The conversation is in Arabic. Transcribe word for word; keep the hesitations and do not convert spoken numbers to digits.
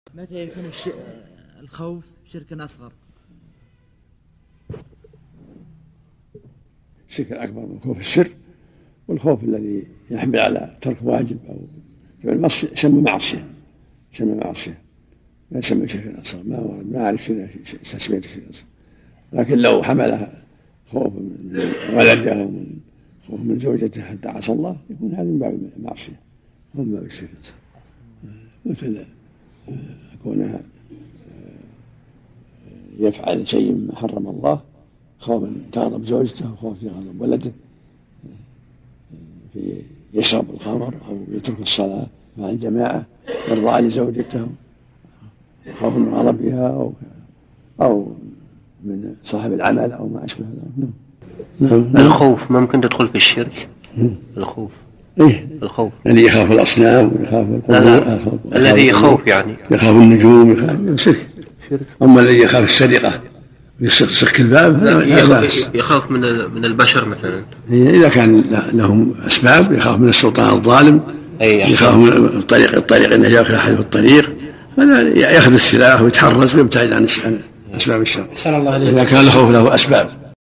متى يكون الش... الخوف شركا أصغر؟ الشرك الأكبر من خوف السر، والخوف الذي يحمل على ترك واجب أو فعل معصية يسمى معصية، يسمى معصية لا يسمى شركا أصغر. ما ورد، ما أعرف تسمية الشرك الأصغر، لكن لو حملها خوف من ولده أو من خوف من زوجته حتى عصى الله يكون هذا من باب المعصية ومن باب الشرك الأصغر، مثل كونها يفعل شيء مما حرم الله خوفا تغضب زوجته وخوف يغضب ولده، في يشرب الخمر أو يترك الصلاة مع الجماعة يرضى لزوجته خوف من غضبها أو أو من صاحب العمل أو ما أشبه ذلك. نعم. الخوف ممكن تدخل في الشرك. الخوف إيه؟ الخوف الذي يخاف الأصنام ويخاف القبور، الذي يخوف يعني يخاف النجوم، يخاف شرك. أما الذي يخاف السرقة يسك الباب لا يخاف من من البشر مثلا، إذا كان لهم أسباب، يخاف من السلطان الظالم، يخاف من الطريق الطريق إنه يأكل أحد في الطريق، فلا يأخذ السلاح ويتحرز ويبتعد عن أسباب الشر. إذا كان له له أسباب.